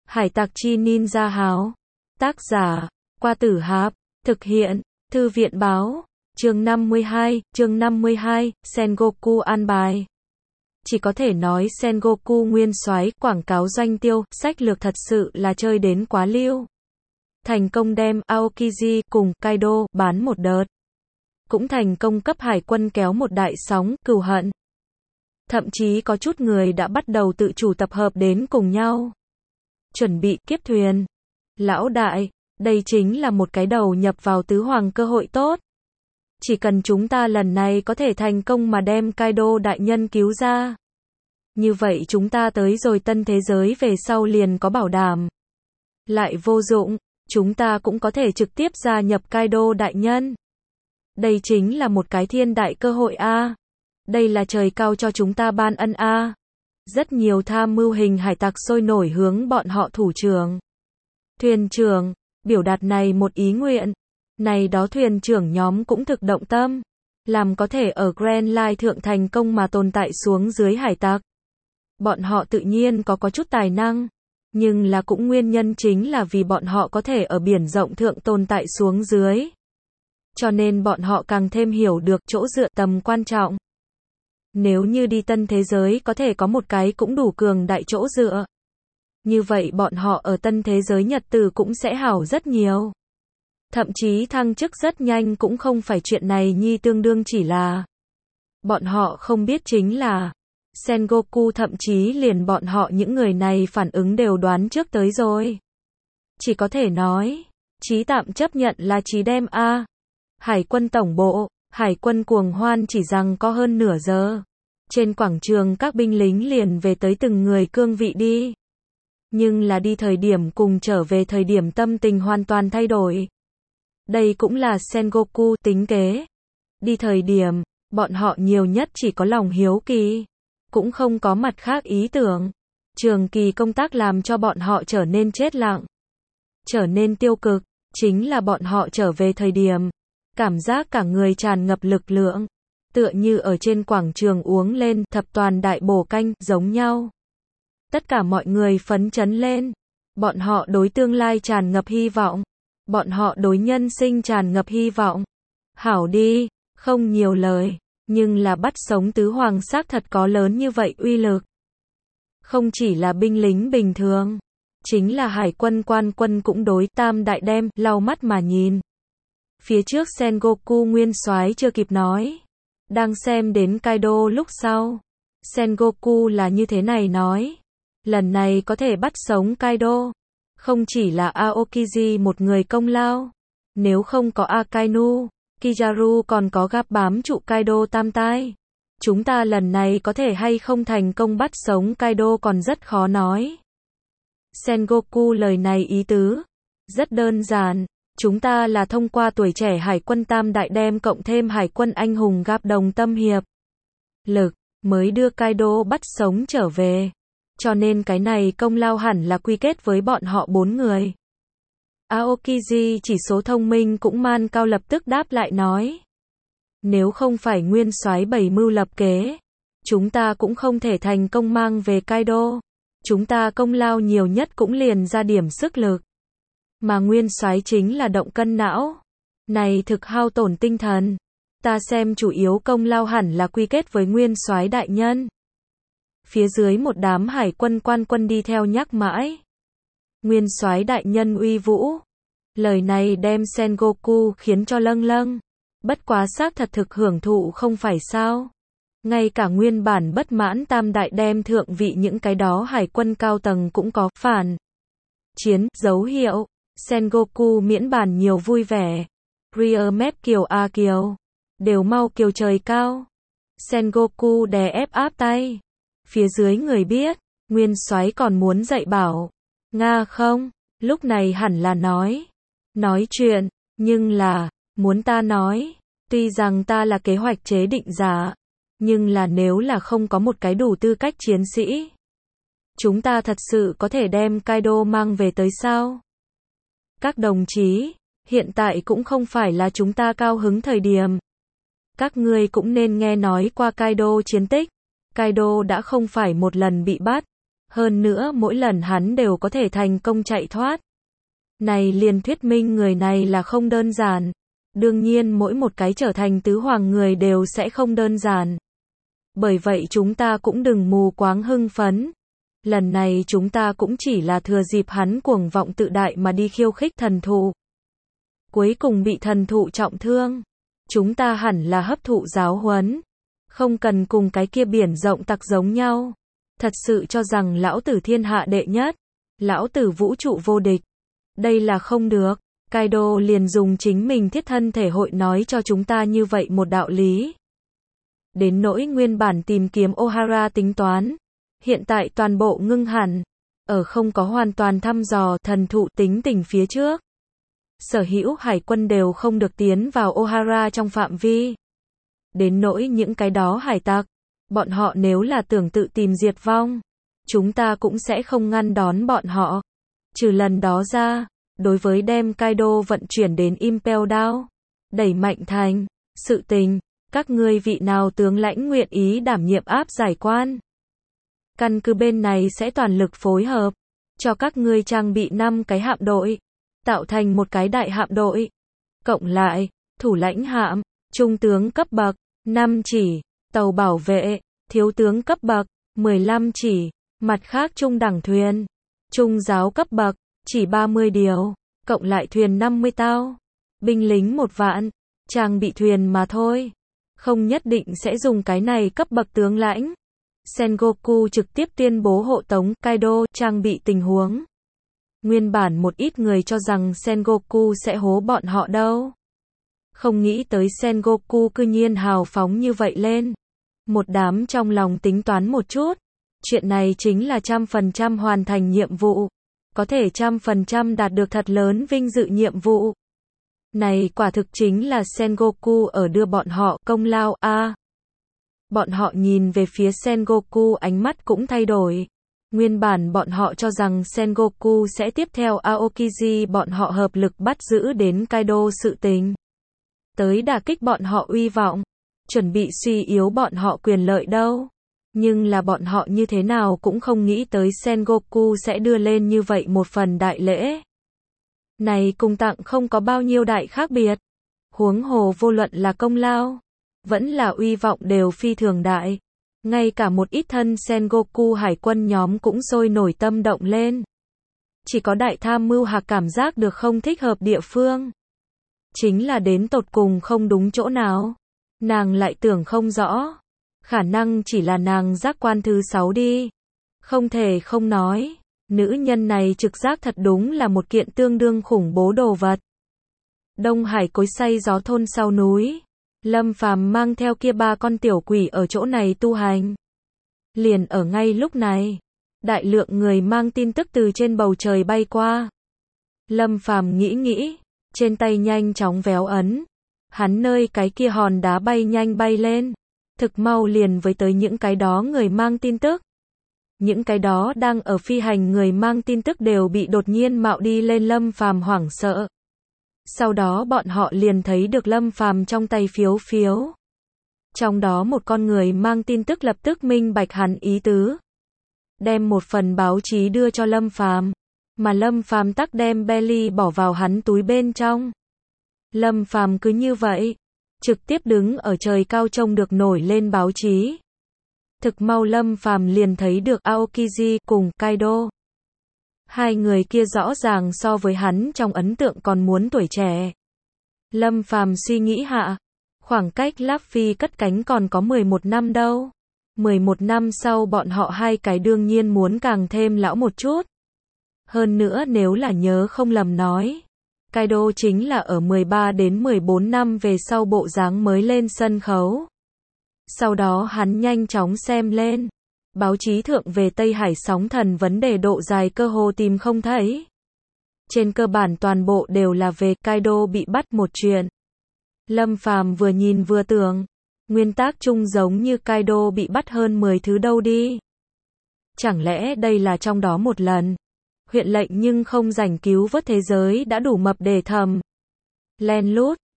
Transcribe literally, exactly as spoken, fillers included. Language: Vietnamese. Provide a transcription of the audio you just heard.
Hải tặc chi ninja háo. Tác giả, Qua Tử Hạp. Thực hiện, Thư viện báo. Chương năm mươi hai, chương năm mươi hai, Sengoku an bài. Chỉ có thể nói Sengoku nguyên soái quảng cáo doanh tiêu, sách lược thật sự là chơi đến quá lưu. Thành công đem Aokiji cùng Kaido bán một đợt. Cũng thành công cấp hải quân kéo một đại sóng cừu hận. Thậm chí có chút người đã bắt đầu tự chủ tập hợp đến cùng nhau. Chuẩn bị kiếp thuyền. Lão đại, đây chính là một cái đầu nhập vào tứ hoàng cơ hội tốt. Chỉ cần chúng ta lần này có thể thành công mà đem Kaido đại nhân cứu ra. Như vậy chúng ta tới rồi tân thế giới về sau liền có bảo đảm. Lại vô dụng, chúng ta cũng có thể trực tiếp gia nhập Kaido đại nhân. Đây chính là một cái thiên đại cơ hội a. Đây là trời cao cho chúng ta ban ân a. Rất nhiều tham mưu hình hải tặc sôi nổi hướng bọn họ thủ trưởng. Thuyền trưởng, biểu đạt này một ý nguyện. Này đó thuyền trưởng nhóm cũng thực động tâm. Làm có thể ở Grand Line thượng thành công mà tồn tại xuống dưới hải tặc. Bọn họ tự nhiên có có chút tài năng. Nhưng là cũng nguyên nhân chính là vì bọn họ có thể ở biển rộng thượng tồn tại xuống dưới. Cho nên bọn họ càng thêm hiểu được chỗ dựa tầm quan trọng. Nếu như đi tân thế giới có thể có một cái cũng đủ cường đại chỗ dựa. Như vậy bọn họ ở tân thế giới nhật tử cũng sẽ hảo rất nhiều. Thậm chí thăng chức rất nhanh cũng không phải chuyện này nhi tương đương chỉ là. Bọn họ không biết chính là. Sengoku thậm chí liền bọn họ những người này phản ứng đều đoán trước tới rồi. Chỉ có thể nói. Chí tạm chấp nhận là chí đem A. Hải quân tổng bộ, hải quân cuồng hoan chỉ rằng có hơn nửa giờ. Trên quảng trường các binh lính liền về tới từng người cương vị đi. Nhưng là đi thời điểm cùng trở về thời điểm tâm tình hoàn toàn thay đổi. Đây cũng là Sengoku tính kế. Đi thời điểm, bọn họ nhiều nhất chỉ có lòng hiếu kỳ. Cũng không có mặt khác ý tưởng. Trường kỳ công tác làm cho bọn họ trở nên chết lặng. Trở nên tiêu cực, chính là bọn họ trở về thời điểm. Cảm giác cả người tràn ngập lực lượng. Tựa như ở trên quảng trường uống lên thập toàn đại bổ canh giống nhau. Tất cả mọi người phấn chấn lên. Bọn họ đối tương lai tràn ngập hy vọng. Bọn họ đối nhân sinh tràn ngập hy vọng. Hảo đi, không nhiều lời. Nhưng là bắt sống tứ hoàng xác thật có lớn như vậy uy lực. Không chỉ là binh lính bình thường. Chính là hải quân quan quân cũng đối tam đại đem lau mắt mà nhìn. Phía trước Sengoku nguyên soái chưa kịp nói. Đang xem đến Kaido lúc sau. Sengoku là như thế này nói. Lần này có thể bắt sống Kaido. Không chỉ là Aokiji một người công lao. Nếu không có Akainu, Kizaru còn có gáp bám trụ Kaido tam tai. Chúng ta lần này có thể hay không thành công bắt sống Kaido còn rất khó nói. Sengoku lời này ý tứ. Rất đơn giản. Chúng ta là thông qua tuổi trẻ hải quân tam đại đem cộng thêm hải quân anh hùng gáp đồng tâm hiệp lực, mới đưa Kaido bắt sống trở về. Cho nên cái này công lao hẳn là quy kết với bọn họ bốn người. Aokiji chỉ số thông minh cũng man cao lập tức đáp lại nói. Nếu không phải nguyên soái bảy mưu lập kế, chúng ta cũng không thể thành công mang về Kaido. Chúng ta công lao nhiều nhất cũng liền ra điểm sức lực. Mà nguyên soái chính là động cân não. Này thực hao tổn tinh thần. Ta xem chủ yếu công lao hẳn là quy kết với nguyên soái đại nhân. Phía dưới một đám hải quân quan quân đi theo nhắc mãi. Nguyên soái đại nhân uy vũ. Lời này đem Sengoku khiến cho lâng lâng. Bất quá xác thật thực hưởng thụ không phải sao. Ngay cả nguyên bản bất mãn tam đại đem thượng vị những cái đó hải quân cao tầng cũng có phản chiến dấu hiệu. Sengoku miễn bàn nhiều vui vẻ. Rear mép kiều a kiều. Đều mau kiều trời cao. Sengoku đè ép áp tay. Phía dưới người biết. Nguyên soái còn muốn dạy bảo. Nga không. Lúc này hẳn là nói. Nói chuyện. Nhưng là. Muốn ta nói. Tuy rằng ta là kế hoạch chế định giả. Nhưng là nếu là không có một cái đủ tư cách chiến sĩ. Chúng ta thật sự có thể đem Kaido mang về tới sao? Các đồng chí, hiện tại cũng không phải là chúng ta cao hứng thời điểm. Các ngươi cũng nên nghe nói qua Kaido chiến tích. Kaido đã không phải một lần bị bắt. Hơn nữa mỗi lần hắn đều có thể thành công chạy thoát. Này liền thuyết minh người này là không đơn giản. Đương nhiên mỗi một cái trở thành tứ hoàng người đều sẽ không đơn giản. Bởi vậy chúng ta cũng đừng mù quáng hưng phấn. Lần này chúng ta cũng chỉ là thừa dịp hắn cuồng vọng tự đại mà đi khiêu khích thần thụ. Cuối cùng bị thần thụ trọng thương. Chúng ta hẳn là hấp thụ giáo huấn. Không cần cùng cái kia biển rộng tặc giống nhau. Thật sự cho rằng lão tử thiên hạ đệ nhất. Lão tử vũ trụ vô địch. Đây là không được. Kaido liền dùng chính mình thiết thân thể hội nói cho chúng ta như vậy một đạo lý. Đến nỗi nguyên bản tìm kiếm Ohara tính toán. Hiện tại toàn bộ ngưng hẳn. Ở không có hoàn toàn thăm dò thần thụ tính tình phía trước. Sở hữu hải quân đều không được tiến vào Ohara trong phạm vi. Đến nỗi những cái đó hải tặc. Bọn họ nếu là tưởng tự tìm diệt vong. Chúng ta cũng sẽ không ngăn đón bọn họ. Trừ lần đó ra. Đối với đem Kaido vận chuyển đến Impel Down. Đẩy mạnh thành. Sự tình. Các ngươi vị nào tướng lãnh nguyện ý đảm nhiệm áp giải quan. Căn cứ bên này sẽ toàn lực phối hợp. Cho các ngươi trang bị năm cái hạm đội. Tạo thành một cái đại hạm đội. Cộng lại. Thủ lãnh hạm. Trung tướng cấp bậc. năm chỉ. Tàu bảo vệ. Thiếu tướng cấp bậc. mười lăm chỉ. Mặt khác trung đẳng thuyền. Trung giáo cấp bậc. Chỉ ba mươi điều. Cộng lại thuyền năm mươi tao. Binh lính một vạn. Trang bị thuyền mà thôi. Không nhất định sẽ dùng cái này cấp bậc tướng lãnh. Sengoku trực tiếp tuyên bố hộ tống Kaido trang bị tình huống. Nguyên bản một ít người cho rằng Sengoku sẽ hố bọn họ đâu. Không nghĩ tới Sengoku cư nhiên hào phóng như vậy lên. Một đám trong lòng tính toán một chút. Chuyện này chính là trăm phần trăm hoàn thành nhiệm vụ. Có thể trăm phần trăm đạt được thật lớn vinh dự nhiệm vụ. Này quả thực chính là Sengoku ở đưa bọn họ công lao a. À, bọn họ nhìn về phía Sengoku ánh mắt cũng thay đổi. Nguyên bản bọn họ cho rằng Sengoku sẽ tiếp theo Aokiji bọn họ hợp lực bắt giữ đến Kaido sự tình. Tới đả kích bọn họ uy vọng. Chuẩn bị suy yếu bọn họ quyền lợi đâu. Nhưng là bọn họ như thế nào cũng không nghĩ tới Sengoku sẽ đưa lên như vậy một phần đại lễ. Này cùng tặng không có bao nhiêu đại khác biệt. Huống hồ vô luận là công lao. Vẫn là uy vọng đều phi thường đại. Ngay cả một ít thân Sengoku hải quân nhóm cũng sôi nổi tâm động lên. Chỉ có đại tham mưu hạc cảm giác được không thích hợp địa phương. Chính là đến tột cùng không đúng chỗ nào. Nàng lại tưởng không rõ. Khả năng chỉ là nàng giác quan thứ sáu đi. Không thể không nói. Nữ nhân này trực giác thật đúng là một kiện tương đương khủng bố đồ vật. Đông Hải cối xay gió thôn sau núi. Lâm Phàm mang theo kia ba con tiểu quỷ ở chỗ này tu hành. Liền ở ngay lúc này. Đại lượng người mang tin tức từ trên bầu trời bay qua. Lâm Phàm nghĩ nghĩ. Trên tay nhanh chóng véo ấn. Hắn nơi cái kia hòn đá bay nhanh bay lên. Thực mau liền với tới những cái đó người mang tin tức. Những cái đó đang ở phi hành người mang tin tức đều bị đột nhiên mạo đi lên Lâm Phàm hoảng sợ. Sau đó bọn họ liền thấy được Lâm Phàm trong tay phiếu phiếu. Trong đó một con người mang tin tức lập tức minh bạch hắn ý tứ. Đem một phần báo chí đưa cho Lâm Phàm, mà Lâm Phàm tắc đem Belly bỏ vào hắn túi bên trong. Lâm Phàm cứ như vậy, trực tiếp đứng ở trời cao trông được nổi lên báo chí. Thực mau Lâm Phàm liền thấy được Aokiji cùng Kaido. Hai người kia rõ ràng so với hắn trong ấn tượng còn muốn tuổi trẻ. Lâm Phàm suy nghĩ hạ, khoảng cách Luffy cất cánh còn có mười một năm đâu. mười một năm sau bọn họ hai cái đương nhiên muốn càng thêm lão một chút. Hơn nữa nếu là nhớ không lầm nói, Kaido chính là ở mười ba đến mười bốn năm về sau bộ dáng mới lên sân khấu. Sau đó hắn nhanh chóng xem lên. Báo chí thượng về Tây Hải sóng thần vấn đề độ dài cơ hồ tìm không thấy. Trên cơ bản toàn bộ đều là về Kaido bị bắt một chuyện. Lâm Phàm vừa nhìn vừa tưởng. Nguyên tác chung giống như Kaido bị bắt hơn mười thứ đâu đi. Chẳng lẽ đây là trong đó một lần. Huyện lệnh nhưng không rảnh cứu vớt thế giới đã đủ mập để thầm. Len lút,